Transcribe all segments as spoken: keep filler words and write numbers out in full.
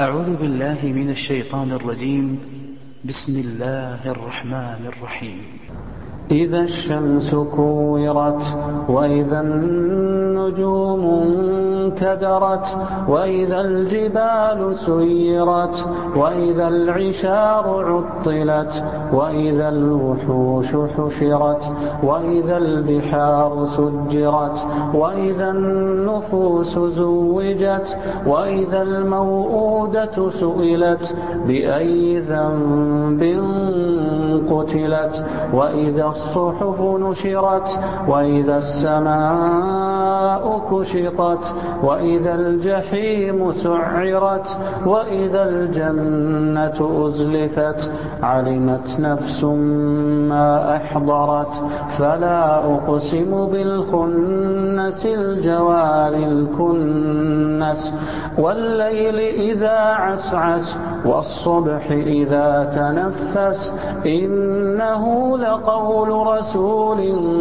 أعوذ بالله من الشيطان الرجيم. بسم الله الرحمن الرحيم. إذا الشمس كورت وإذا النجوم انكدرت وإذا الجبال سيرت وإذا العشار عطلت وإذا الوحوش حشرت وإذا البحار سجرت وإذا النفوس زوجت وإذا الموءودة سئلت بأي ذنب قتلت وإذا الصحف نشرت وإذا السماء كشطت وإذا الجحيم سعرت وإذا الجنة أزلفت علمت نفس ما أحضرت فلا أقسم بالخنس الجوار الكنس والليل إذا عسعس والصبح إذا تنفس إنه لقول رسول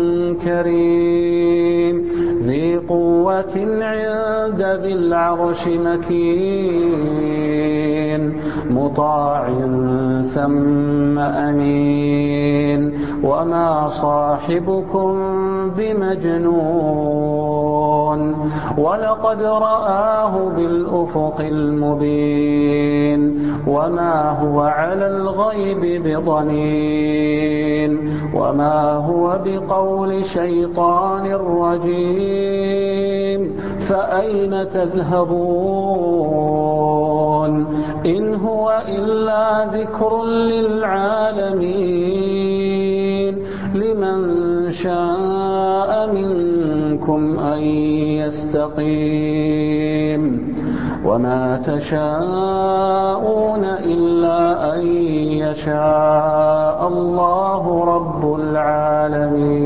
كريم ذي قوة عند ذي العرش مكين مطاع ثم أمين وما صاحبكم بمجنون ولقد رآه بالأفق المبين وما هو على الغيب بضنين وما هو بقول شيطان رجيم فأين تذهبون إن هو إلا ذكر للعالمين لمن شاء منكم أن يستقيم وما تشاءون إلا أن يشاء الله رب العالمين.